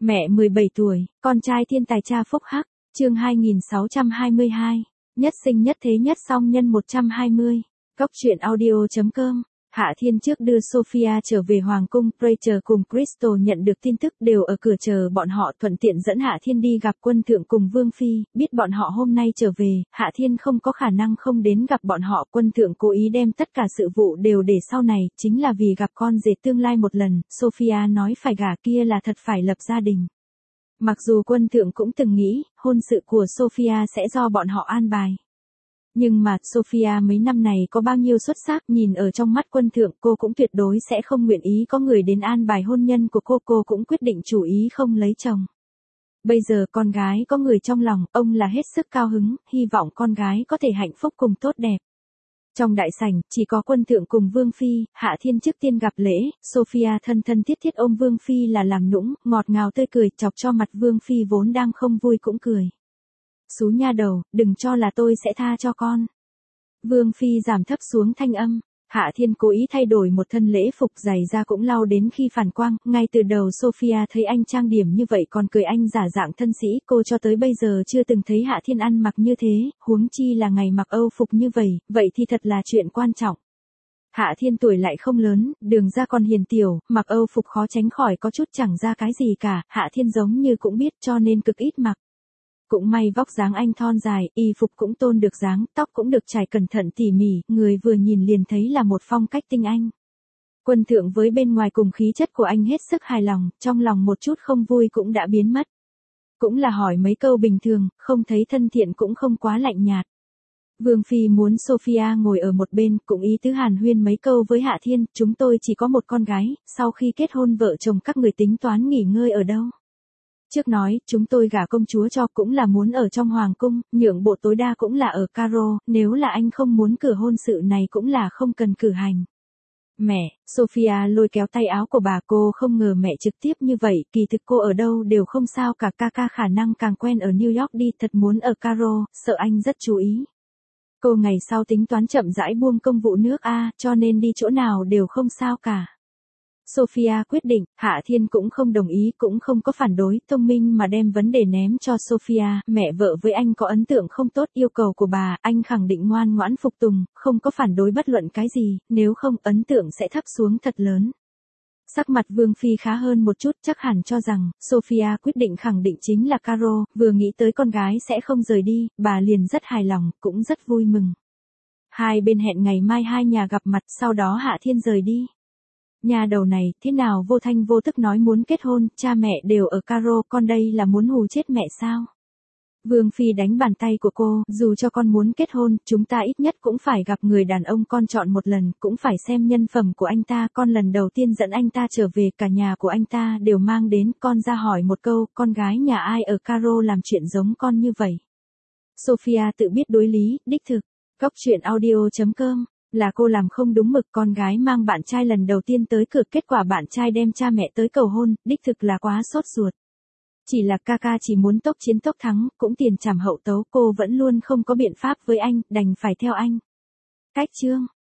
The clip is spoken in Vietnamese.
Mẹ 17 tuổi, con trai thiên tài cha phúc hắc, chương 2622, nhất sinh nhất thế nhất song nhân 120, Cốc truyện audio.com. Hạ Thiên trước đưa Sophia trở về Hoàng cung, Rachel cùng Crystal nhận được tin tức đều ở cửa chờ bọn họ, thuận tiện dẫn Hạ Thiên đi gặp quân thượng cùng Vương Phi, biết bọn họ hôm nay trở về, Hạ Thiên không có khả năng không đến gặp bọn họ, quân thượng cố ý đem tất cả sự vụ đều để sau này, chính là vì gặp con rể tương lai một lần, Sophia nói phải gả kia là thật phải lập gia đình. Mặc dù quân thượng cũng từng nghĩ, hôn sự của Sophia sẽ do bọn họ an bài. Nhưng mà, Sophia mấy năm này có bao nhiêu xuất sắc, nhìn ở trong mắt quân thượng, cô cũng tuyệt đối sẽ không nguyện ý có người đến an bài hôn nhân của cô cũng quyết định chủ ý không lấy chồng. Bây giờ con gái có người trong lòng, ông là hết sức cao hứng, hy vọng con gái có thể hạnh phúc cùng tốt đẹp. Trong đại sảnh, chỉ có quân thượng cùng Vương Phi, Hạ Thiên trước tiên gặp lễ, Sophia thân thân thiết thiết ôm Vương Phi là làm nũng, ngọt ngào tươi cười, chọc cho mặt Vương Phi vốn đang không vui cũng cười. Xú nha đầu, đừng cho là tôi sẽ tha cho con. Vương Phi giảm thấp xuống thanh âm, Hạ Thiên cố ý thay đổi một thân lễ phục, giày da cũng lau đến khi phản quang, ngay từ đầu Sophia thấy anh trang điểm như vậy còn cười anh giả dạng thân sĩ, cô cho tới bây giờ chưa từng thấy Hạ Thiên ăn mặc như thế, huống chi là ngày mặc Âu phục như vậy thì thật là chuyện quan trọng. Hạ Thiên tuổi lại không lớn, đường ra còn hiền tiểu, mặc Âu phục khó tránh khỏi có chút chẳng ra cái gì cả, Hạ Thiên giống như cũng biết cho nên cực ít mặc. Cũng may vóc dáng anh thon dài, y phục cũng tôn được dáng, tóc cũng được trải cẩn thận tỉ mỉ, người vừa nhìn liền thấy là một phong cách tinh anh. Quân thượng với bên ngoài cùng khí chất của anh hết sức hài lòng, trong lòng một chút không vui cũng đã biến mất. Cũng là hỏi mấy câu bình thường, không thấy thân thiện cũng không quá lạnh nhạt. Vương Phi muốn Sophia ngồi ở một bên, cũng ý tứ hàn huyên mấy câu với Hạ Thiên, chúng tôi chỉ có một con gái, sau khi kết hôn vợ chồng các người tính toán nghỉ ngơi ở đâu. Trước nói, chúng tôi gả công chúa cho cũng là muốn ở trong hoàng cung, nhượng bộ tối đa cũng là ở Caro, nếu là anh không muốn cử hôn sự này cũng là không cần cử hành. Mẹ, Sophia lôi kéo tay áo của bà, cô không ngờ mẹ trực tiếp như vậy, kỳ thực cô ở đâu đều không sao cả, ca khả năng càng quen ở New York đi, thật muốn ở Caro, sợ anh rất chú ý. Cô ngày sau tính toán chậm rãi buông công vụ nước cho nên đi chỗ nào đều không sao cả. Sophia quyết định, Hạ Thiên cũng không đồng ý, cũng không có phản đối, thông minh mà đem vấn đề ném cho Sophia, mẹ vợ với anh có ấn tượng không tốt, yêu cầu của bà, anh khẳng định ngoan ngoãn phục tùng, không có phản đối bất luận cái gì, nếu không ấn tượng sẽ thấp xuống thật lớn. Sắc mặt Vương Phi khá hơn một chút, chắc hẳn cho rằng, Sophia quyết định khẳng định chính là Caro, vừa nghĩ tới con gái sẽ không rời đi, bà liền rất hài lòng, cũng rất vui mừng. Hai bên hẹn ngày mai hai nhà gặp mặt, sau đó Hạ Thiên rời đi. Nhà đầu này, thế nào vô thanh vô tức nói muốn kết hôn, cha mẹ đều ở Caro, con đây là muốn hù chết mẹ sao? Vương Phi đánh bàn tay của cô, dù cho con muốn kết hôn, chúng ta ít nhất cũng phải gặp người đàn ông con chọn một lần, cũng phải xem nhân phẩm của anh ta, con lần đầu tiên dẫn anh ta trở về, cả nhà của anh ta đều mang đến, con ra hỏi một câu, con gái nhà ai ở Caro làm chuyện giống con như vậy? Sophia tự biết đối lý, đích thực, Cốc truyện audio.com. Là cô làm không đúng mực, con gái mang bạn trai lần đầu tiên tới cửa, kết quả bạn trai đem cha mẹ tới cầu hôn, đích thực là quá sốt ruột. Chỉ là ca chỉ muốn tốc chiến tốc thắng, cũng tiền trảm hậu tấu, cô vẫn luôn không có biện pháp với anh, đành phải theo anh. Cách chương